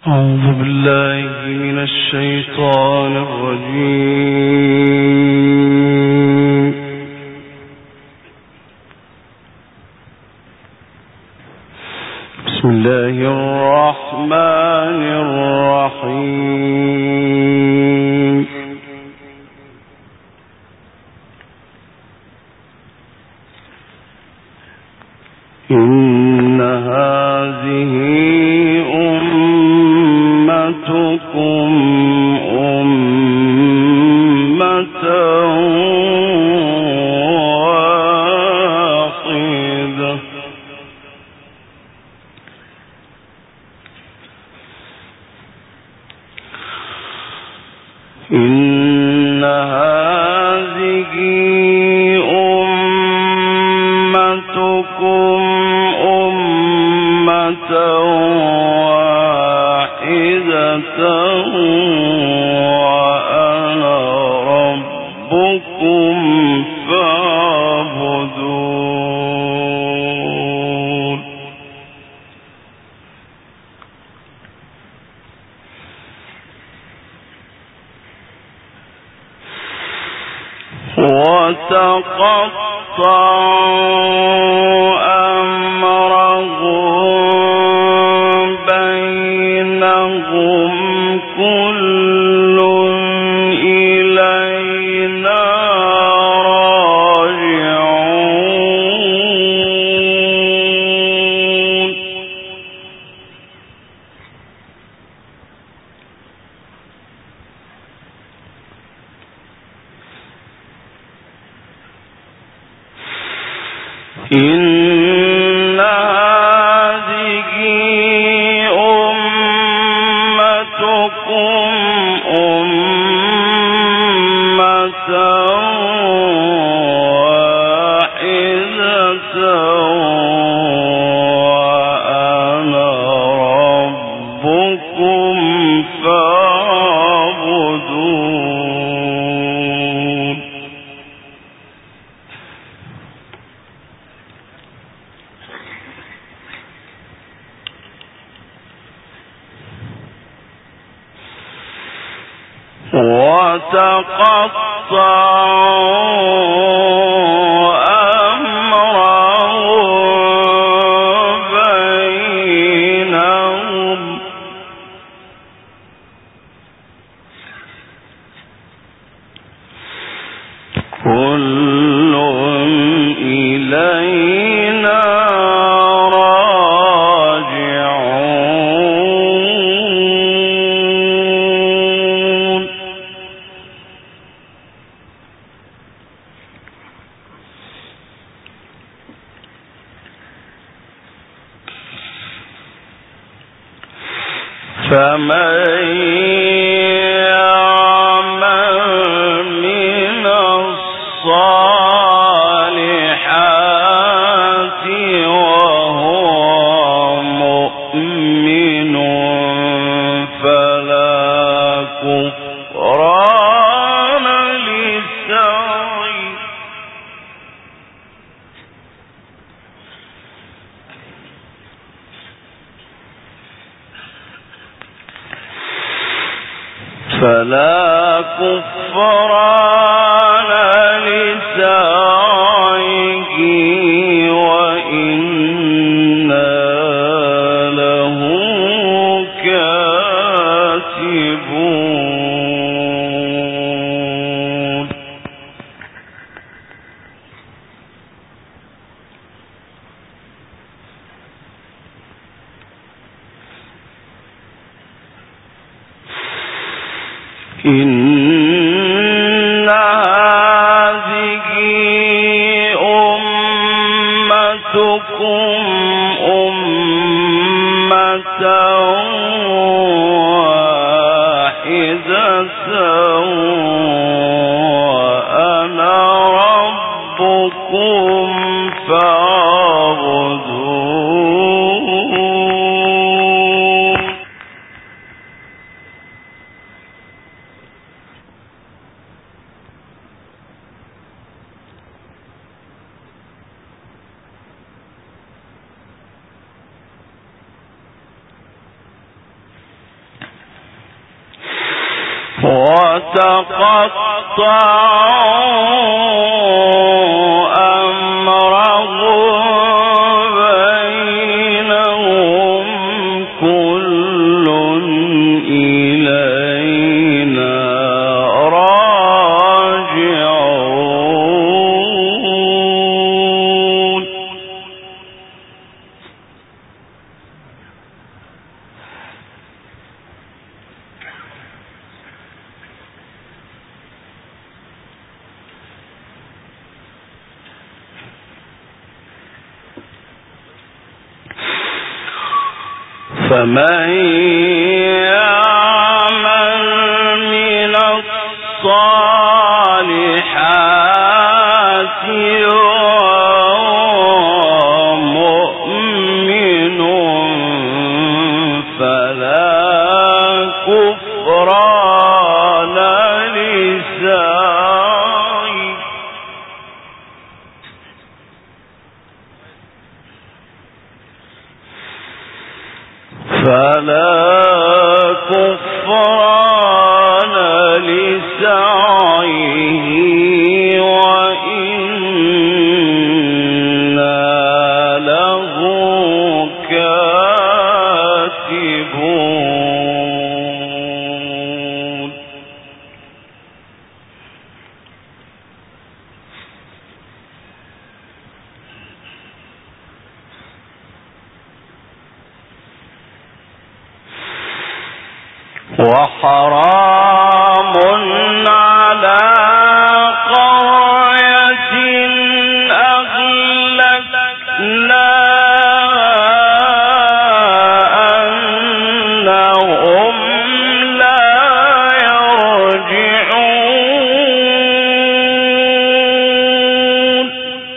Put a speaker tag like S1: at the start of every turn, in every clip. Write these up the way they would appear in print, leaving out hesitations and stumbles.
S1: أعوذ بالله من الشيطان الرجيم. بسم الله الرحمن الرحيم. إن هذه أمتكم أمة واحدة إن هذه أمتكم أمة واحدة وأنا ربكم فاعبدون. وتقطعوا أمرهم بينهم كل إلينا راجعون. إن هذه أمتكم أمة واحدة وأنا ربكم فاعبدون. وتقطعوا أمرهم بينهم كل إلينا راجعون. فمن يعمل من الصالحات وهو مؤمن فلا كفران لسعيه وإنا له كاتبون. إن هذه أمتكم أمة واحدة وأنا ربكم فاعبدون. وتقطعوا أمرهم بينهم كل إلينا راجعون. فمن يعمل من الصالحات وهو مؤمن فلا كفران لسعيه وإنا له كاتبون. وحرام على قرية أهلكناها أنهم لا يرجعون.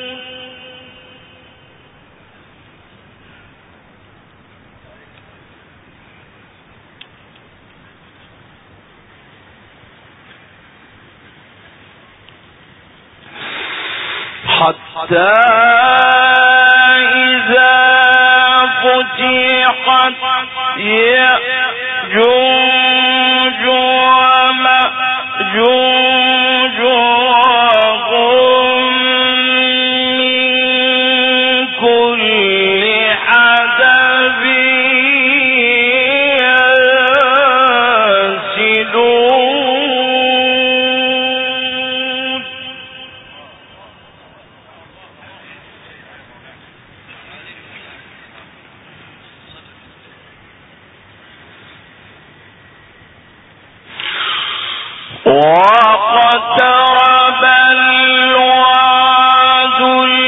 S1: حتى إذا فتحت يأجوج ومأجوج وهم من كل حدب ينسلون. واقترب الوعد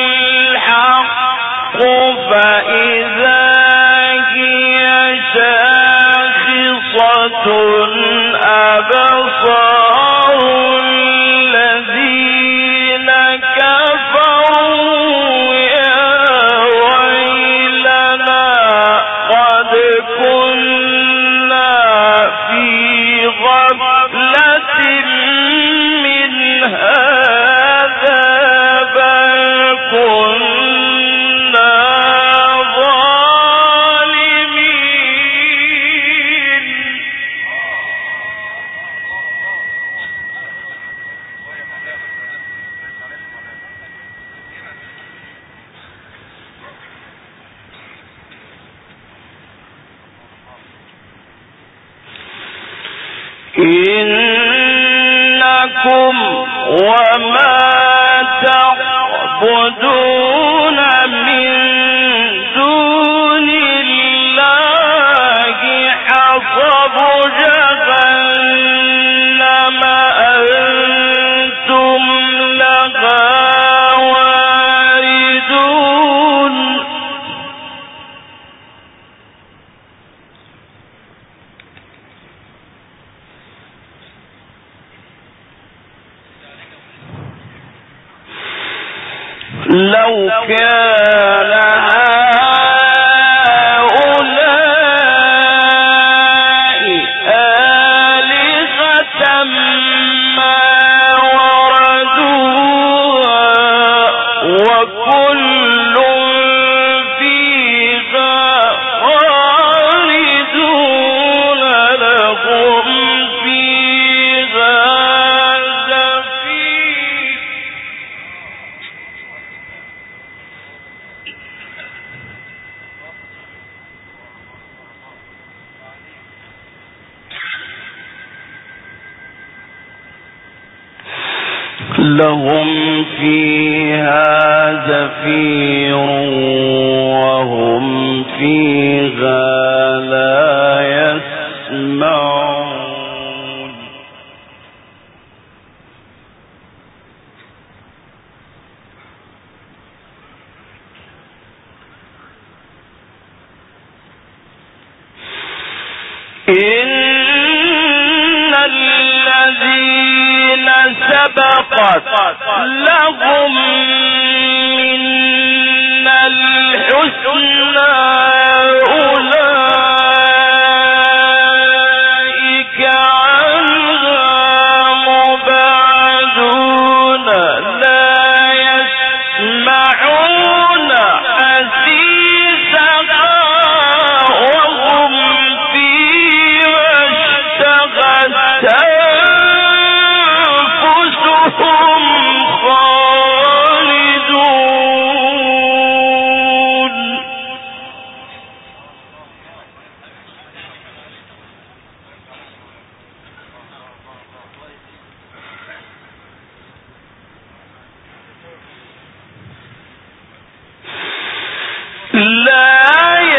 S1: الحق فإذا هي شاخصة أبصار الذين كفروا يا ويلنا قد كنا في غفلة من هذا بل كنا ظالمين. إنكم وما تعبدون من دون الله حصب جهنم أنتم لها واردون. لو كان هؤلاء آلهة ما وردوها وكل فيها خالدون لهم فيها لهم فيها زفير وهم فيها لا يسمعون. إن الذين سبقت لهم من الحسنى أولئك عنها مبعدون لا يسمعون حسيسها وهم فيها اشتغت أنفسهم خالدون. لا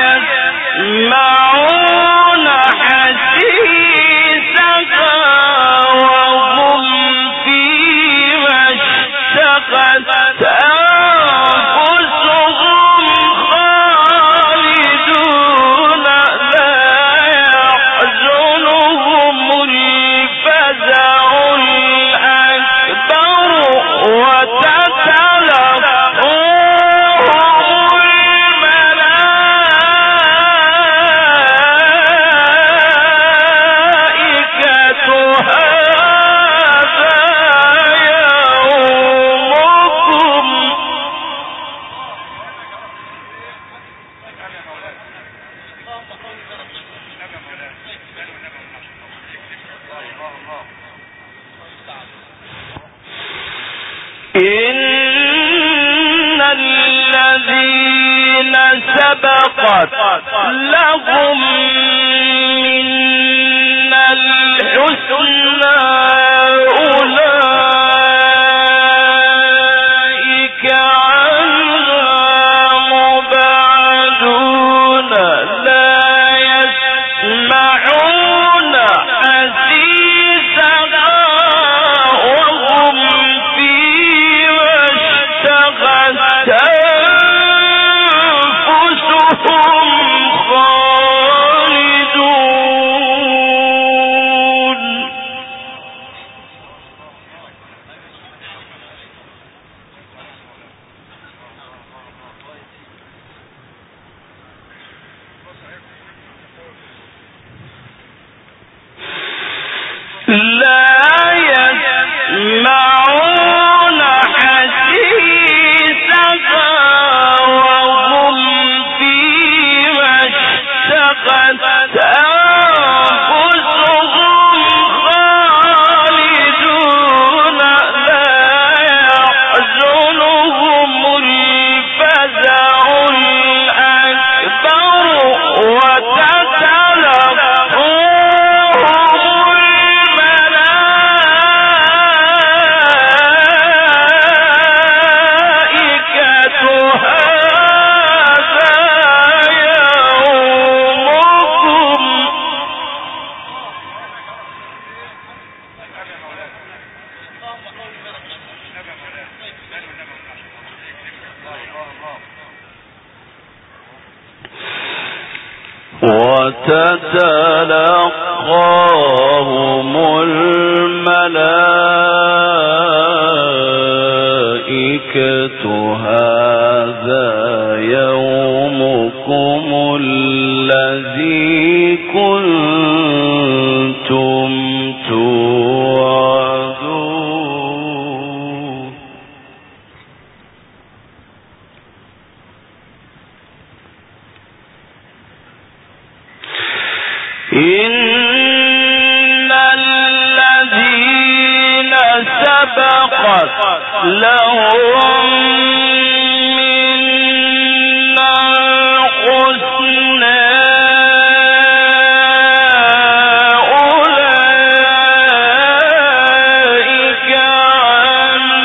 S1: يسمعون حسيسها وهم فيما اشتغت أنفسهم خالدون لا يحزنهم الفزع الأكبر وتتلقاهم إن الذين سبقت لهم من الحسنى أولئك عنها مبعدون لا يسمعون حسيسها وهم فيما اشتغت أنفسهم خالدون. لا يسمعون حسيسها وهم فيما اشتغت أنفسهم خالدون لا يحزنهم الفزع الأكبر وتتلقاهم وتتلقاهم الملائكة هذا يومكم الذي كنتم توعدون. إن الذين سبقت لهم من الحسنى أولئك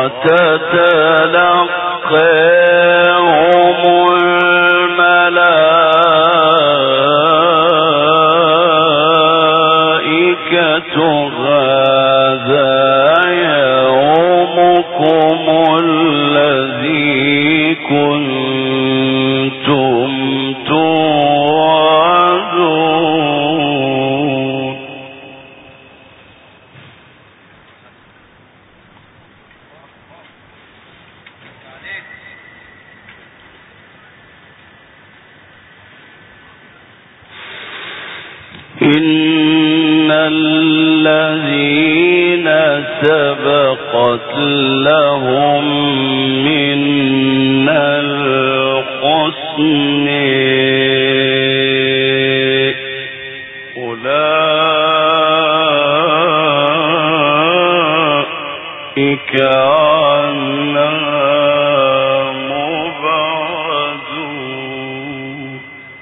S1: إن الذين سبقت لهم منا الحسن أولئك عنها مبعدون.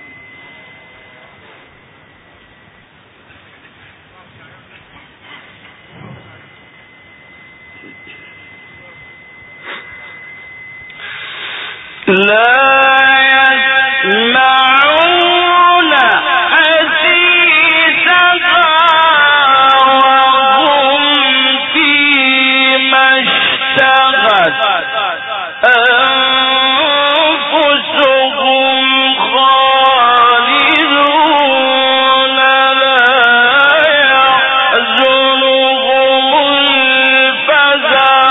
S1: لا يسمعون حسيسها وهم فيما اشتهت أنفسهم خالدون لا يحزنهم الفزع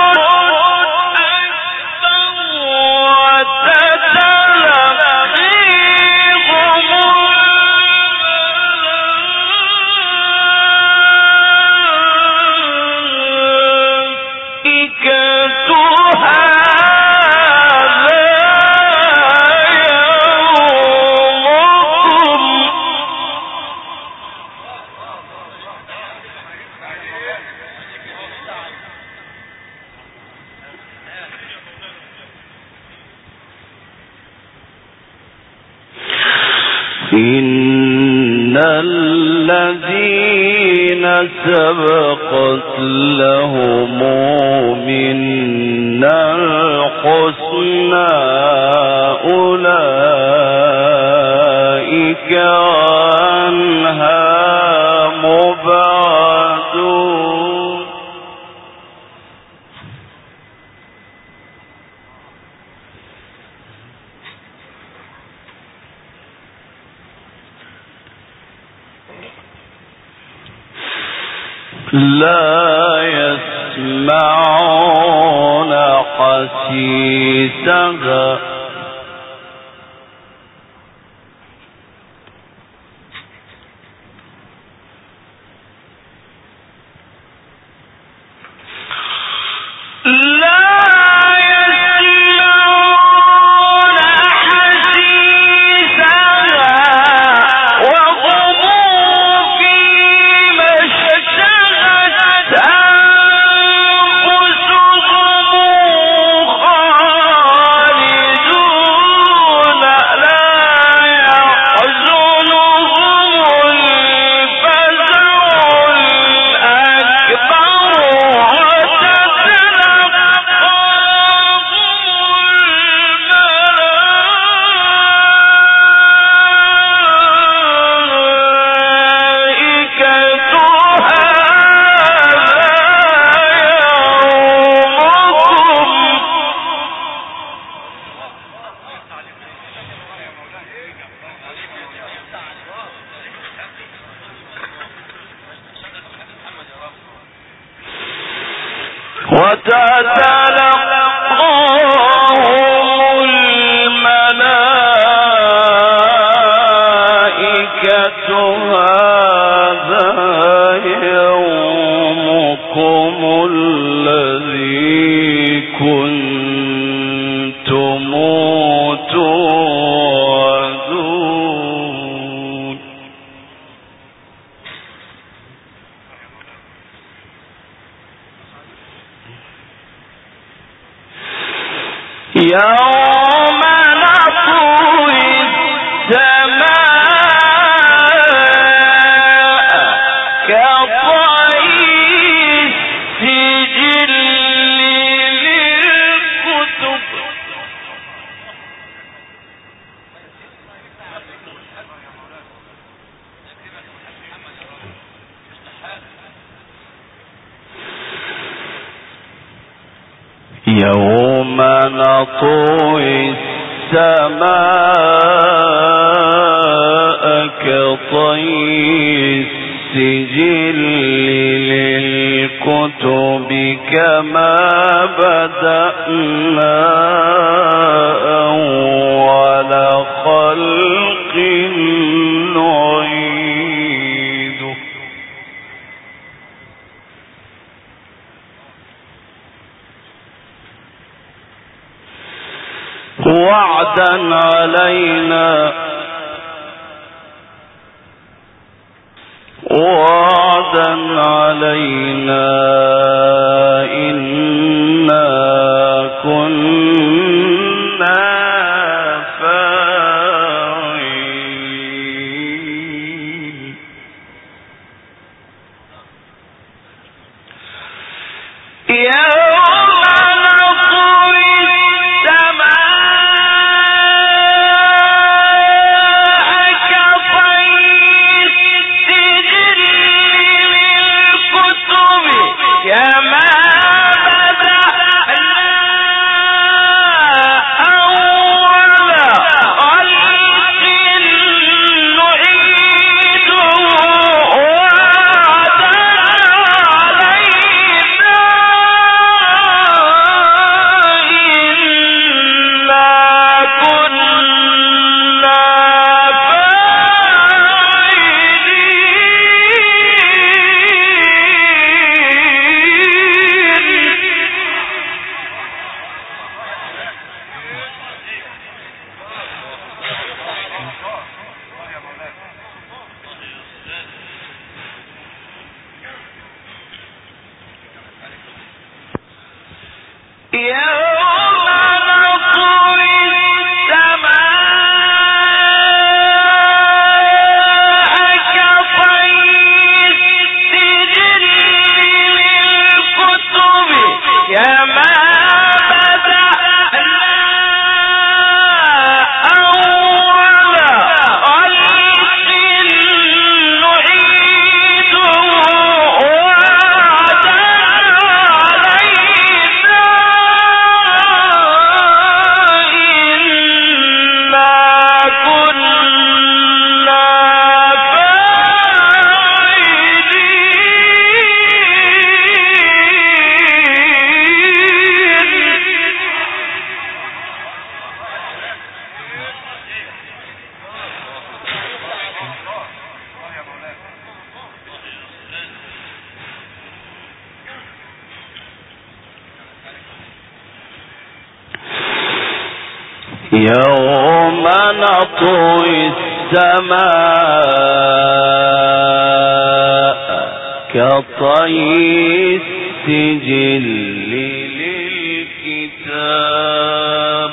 S1: إن الذين سبقت لهم منا الحسنى أولئك عنها مبعدون. لا يسمعون حسيسها وتتلقاهم الملائكة هذا يومكم الذي كنتم توعدون. يوم نطوي السماء كطي السجل يوم نطوي السماء كطي السجل للكتب كما بدأنا أول خلق نعيده وعدا علينا إنا كنا فاعلين يوم نطوي السماء كطي السجل للكتاب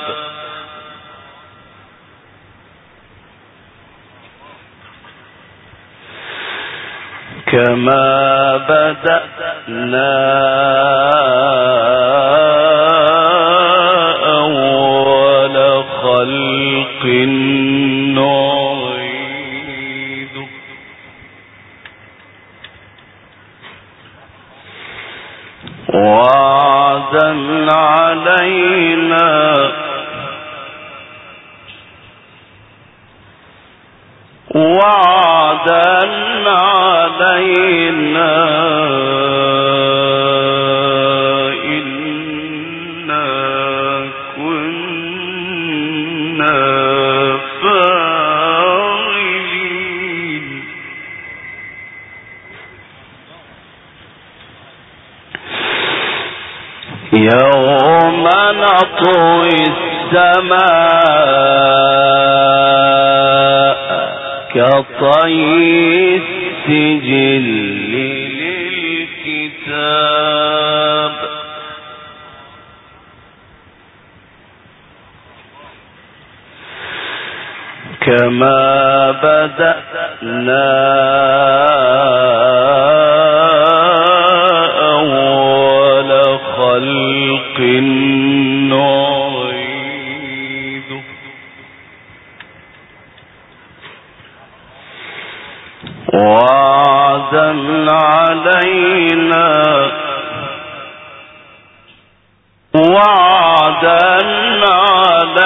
S1: كما بدأنا خلق نعيد وعدا علينا يوم نطوي السماء كطي السجل للكتاب كما بدأنا خلق نعيد وعدا علينا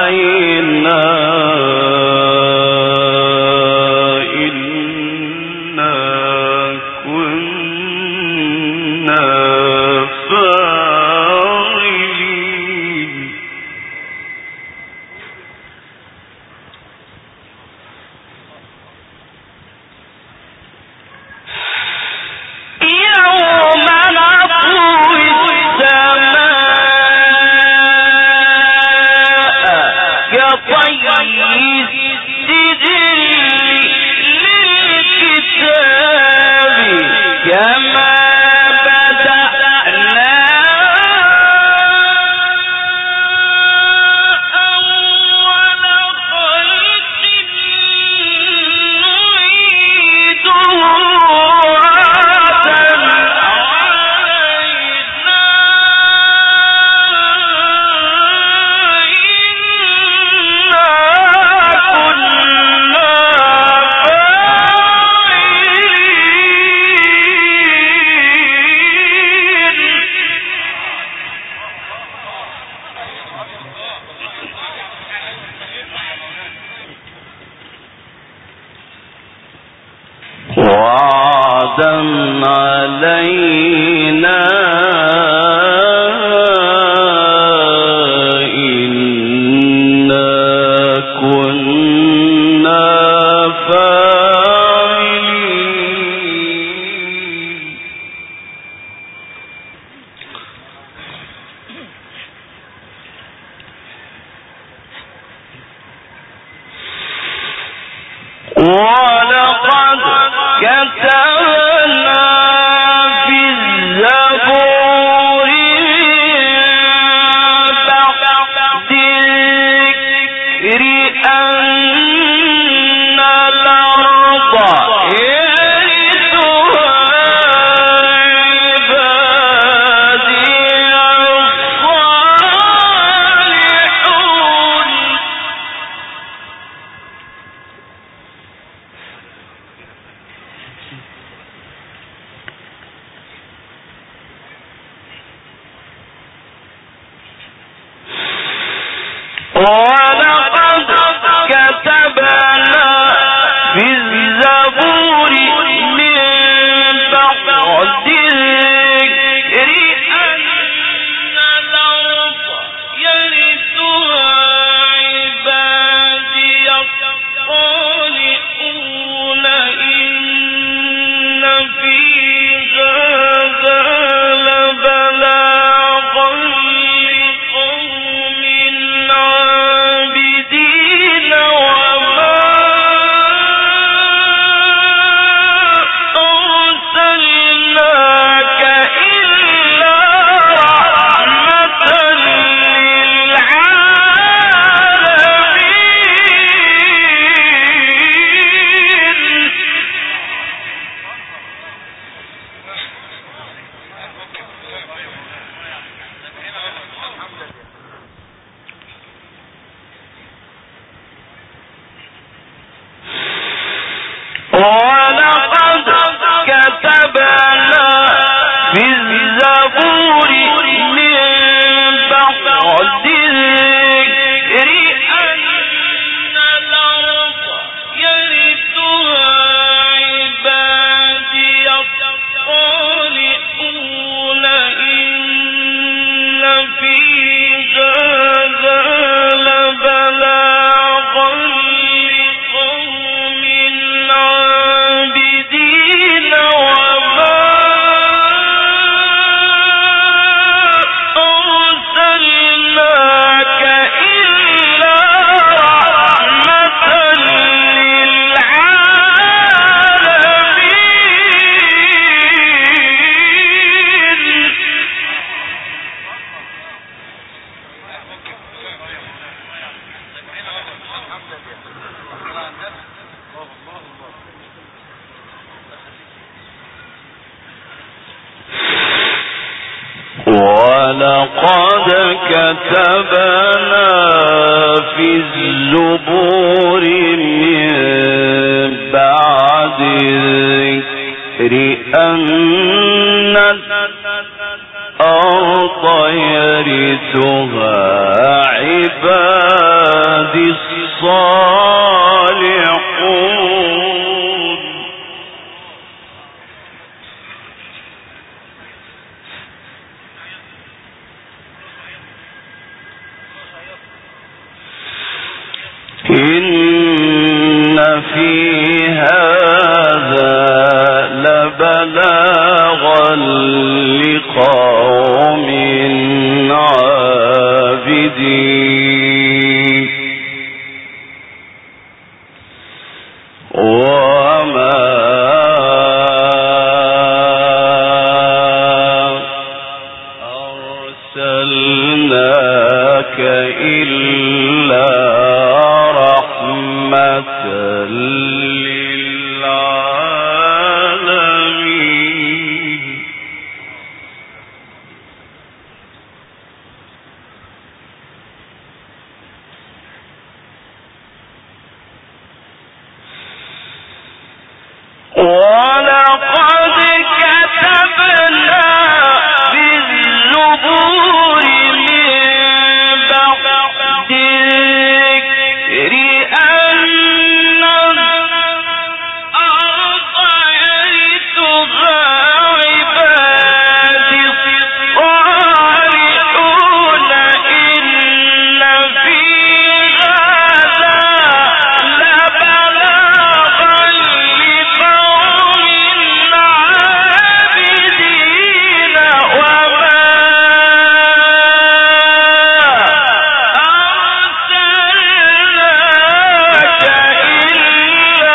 S1: ولقد كتبنا في الزبور من بعد الذكر أن الأرض يرثها عبادي الصالحون إن في هذا لبلاغا لقوم عابدين وما أرسلناك إلا رحمة للعالمين ولقد كتبنا في الزبور من بعد الذكر أن الأرض يرثها عبادي الصالحون إن في هذا لبلاغا لقوم عابدين وما أرسلناك إلا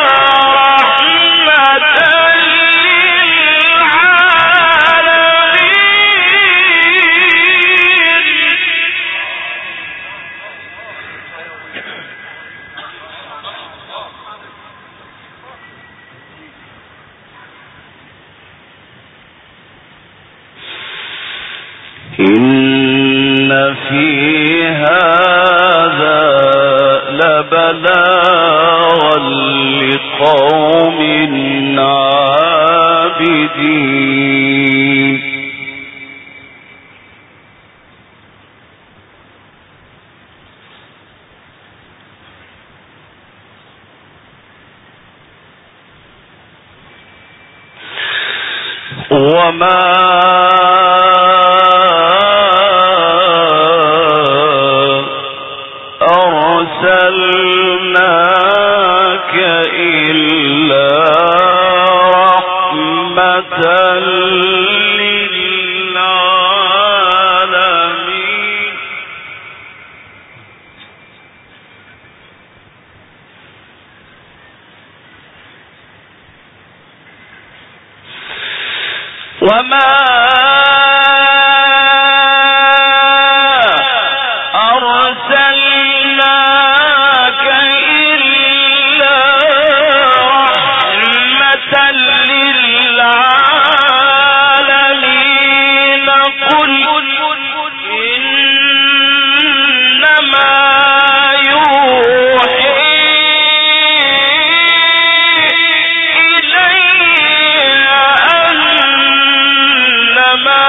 S1: رحمة للعالمين إن في هذا لبلاغا لقوم عابدين وما أرسلناك إلا رحمة للعالمين وما أرسلناك إلا رحمة للعالمين قل إنما يوحي إلي أنما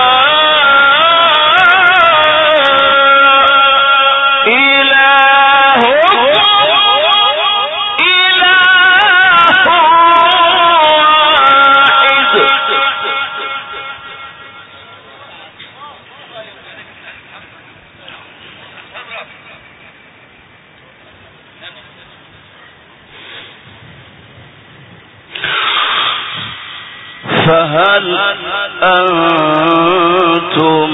S1: فهل أنتم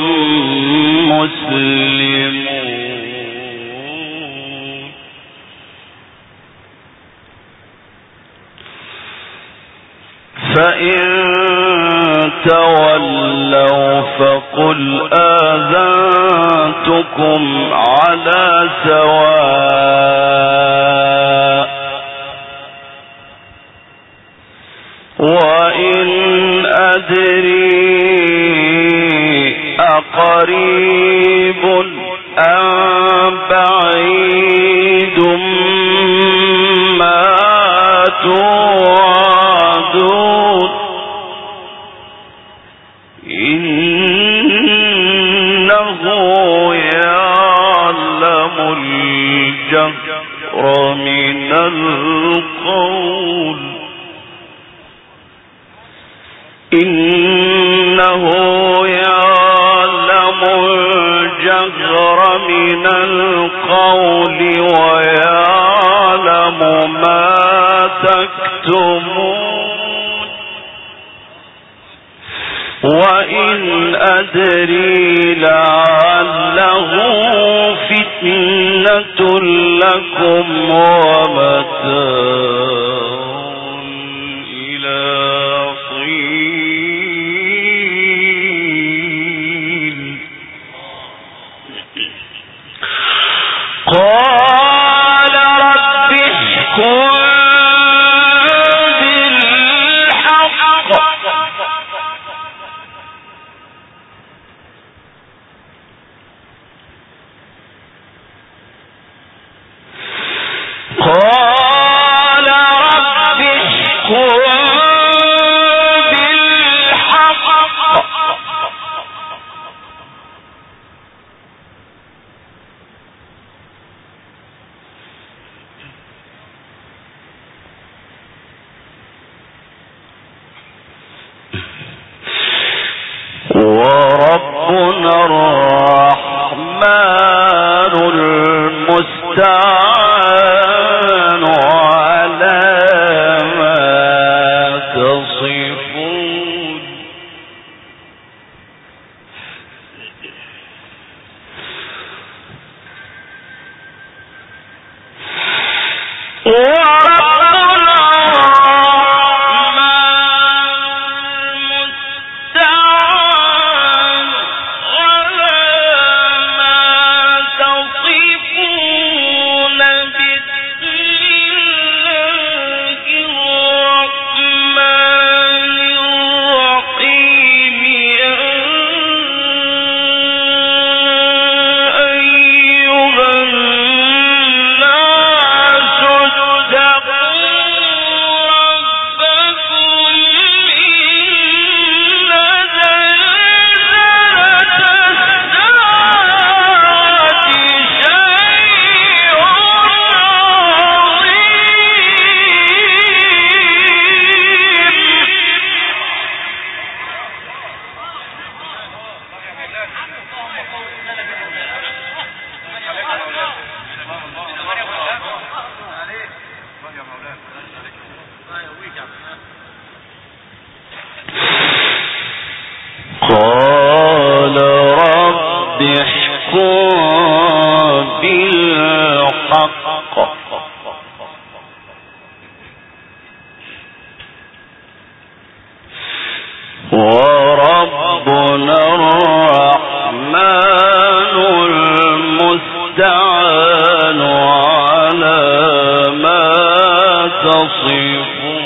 S1: مسلمون فإن تولوا فقل آذنتكم على سواء وإن أدري أقريب أم بعيد ما توعدون إنه يعلم الجهر من القول إنه يعلم الجهر من القول ويعلم ما تكتمون وإن أدري لعله فتنة لكم ومتاع إلى حين قال رب احكم بالحق وربنا الرحمن المستعان على ما تصفون قال رب احكم بالحق وربنا الرحمن المستعان على ما تصفون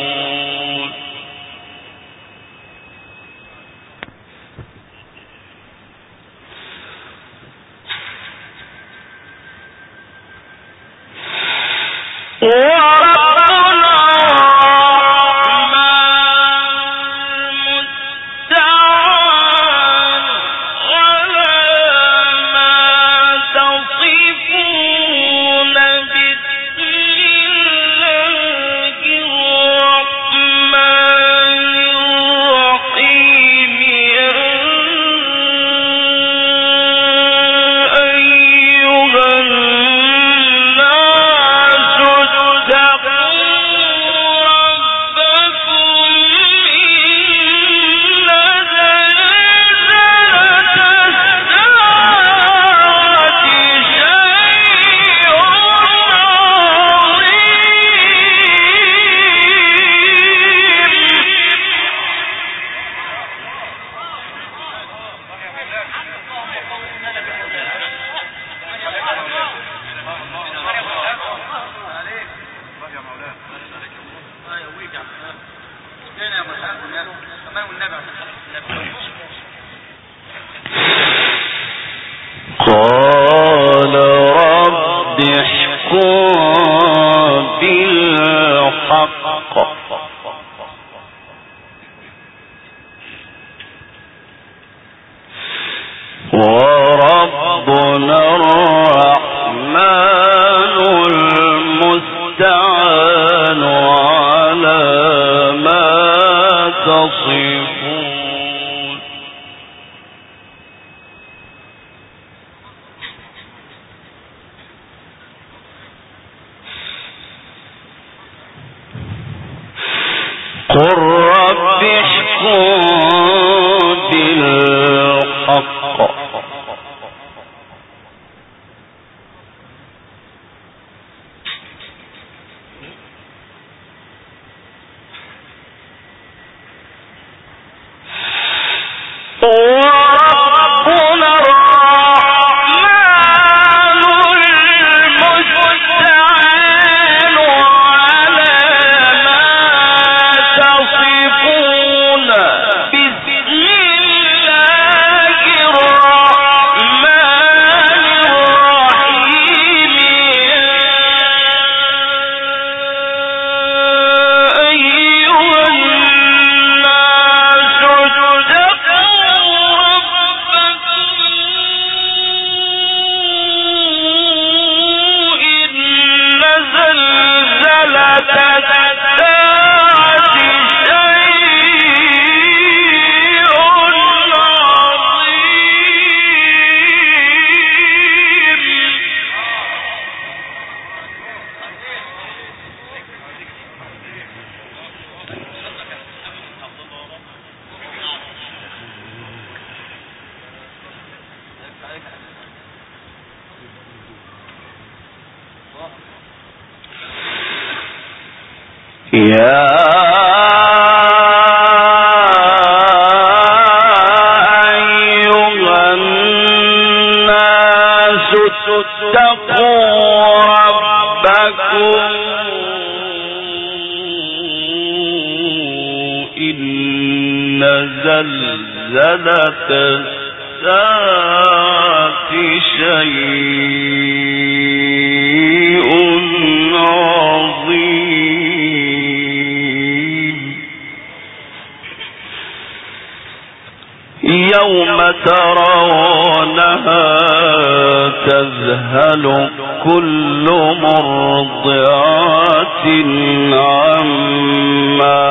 S1: قال رب احكم بالحق وربنا الرحمن تصفون قل رب احكم بالحق وربنا الرحمن المستعان على ما تصفون بسم الله الرحمن الرحيم أيها الناس يا أيها الناس اتقوا ربكم إن زلزلة الساعة شيء عظيم يوم ترونها تذهل كل مرضعة عما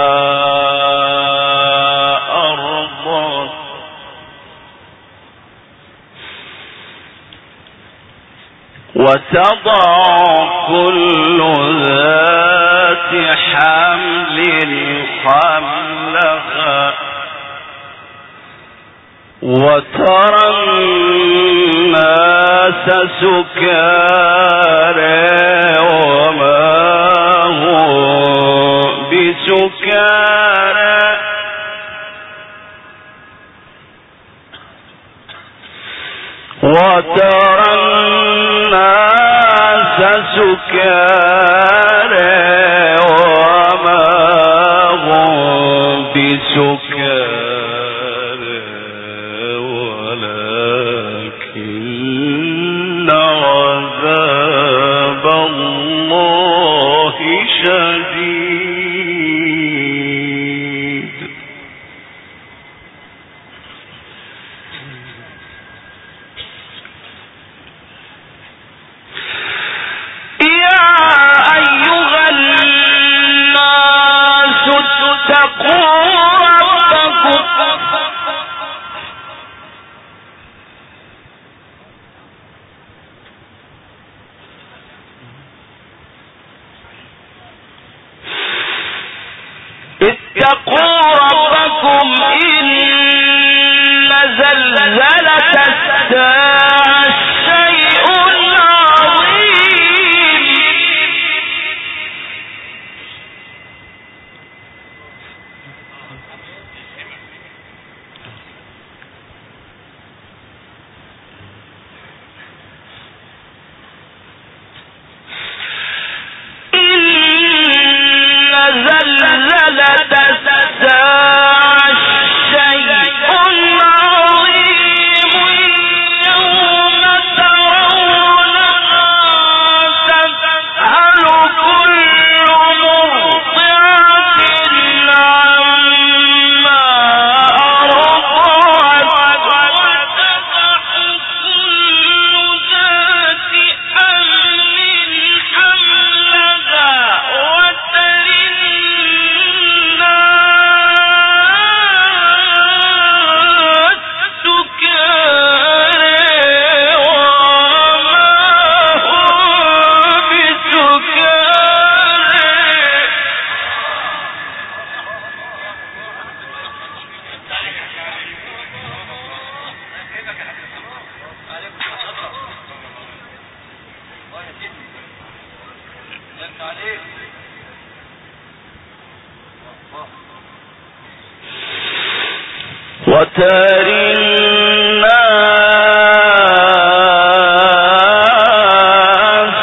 S1: أرضعت وتضع كل ذات حمل حملها وترى الناس سكارى وما هم بسكارى وترى الناس سكارى وما هم بسكارى ولكن عذاب الله شديد يا أيها الناس اتقوا ربكم إن زلزلة الساعة شيء عظيم زلزلة الساعة شيء عظيم وترى الناس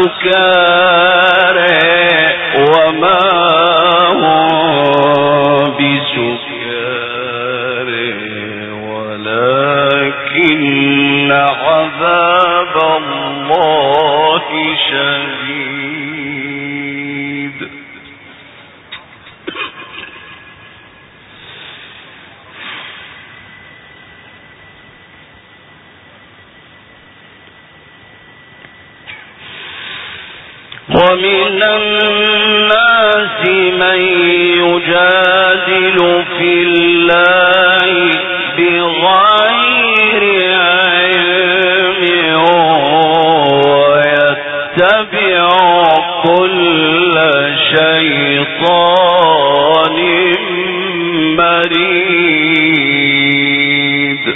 S1: سكارى وما هم بسكارى ولكن عذاب الله شديد. ومن الناس من يجادل في الله بغير علم ويتبع كل شيطان مريد.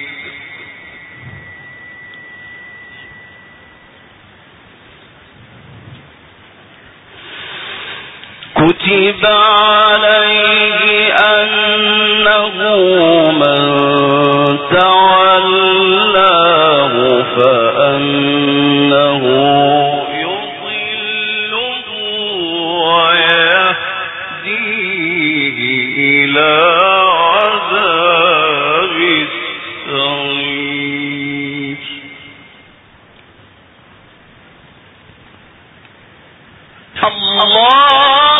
S1: كتب عليه أنه من تولاه فأنه يضله ويهديه إلى عذاب السعير. الله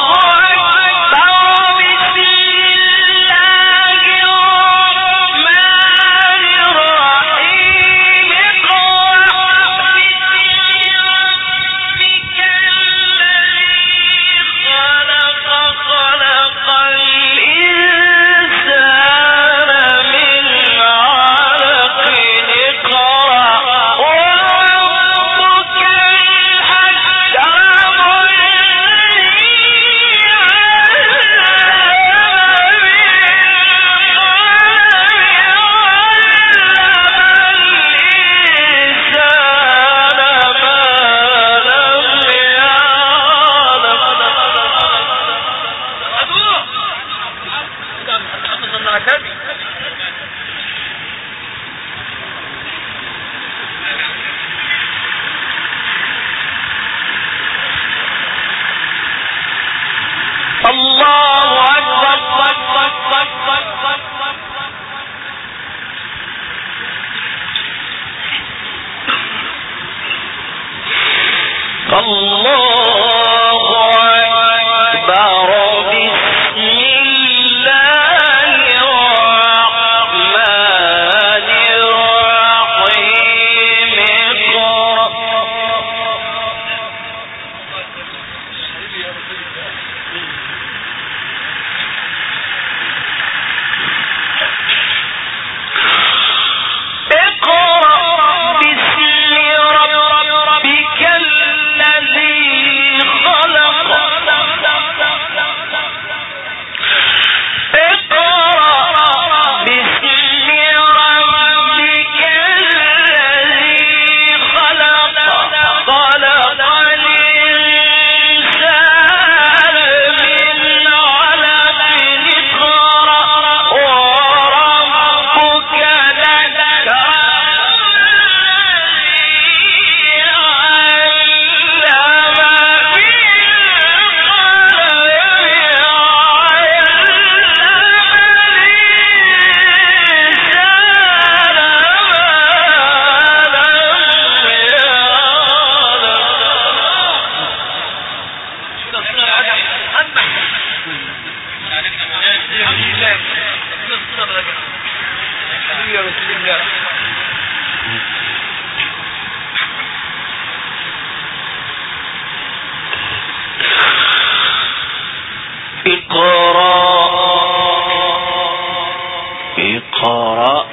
S1: اقرأ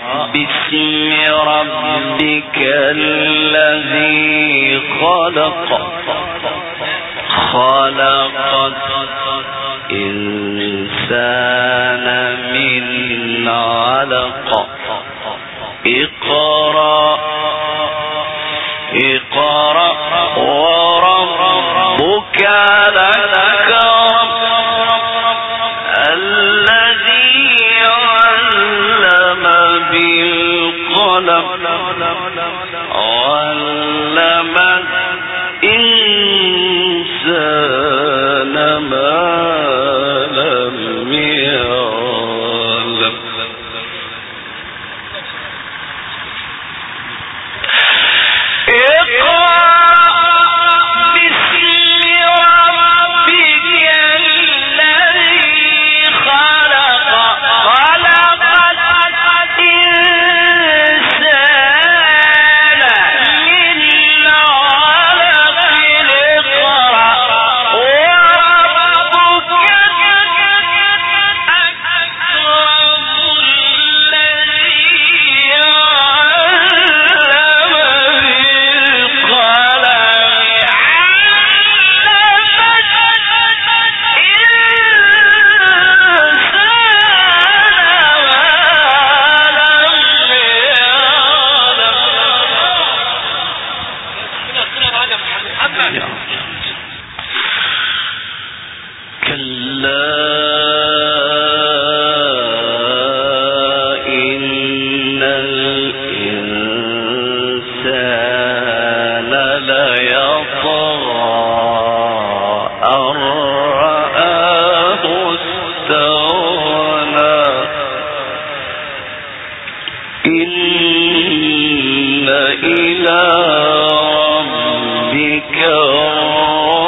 S1: باسم ربك الذي خلق خلق الإنسان من علق اقرأ وربك الأكرم الذي علم علم الإنسان ما لم يعلم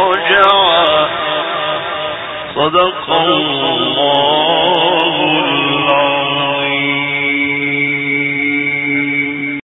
S1: صدق الله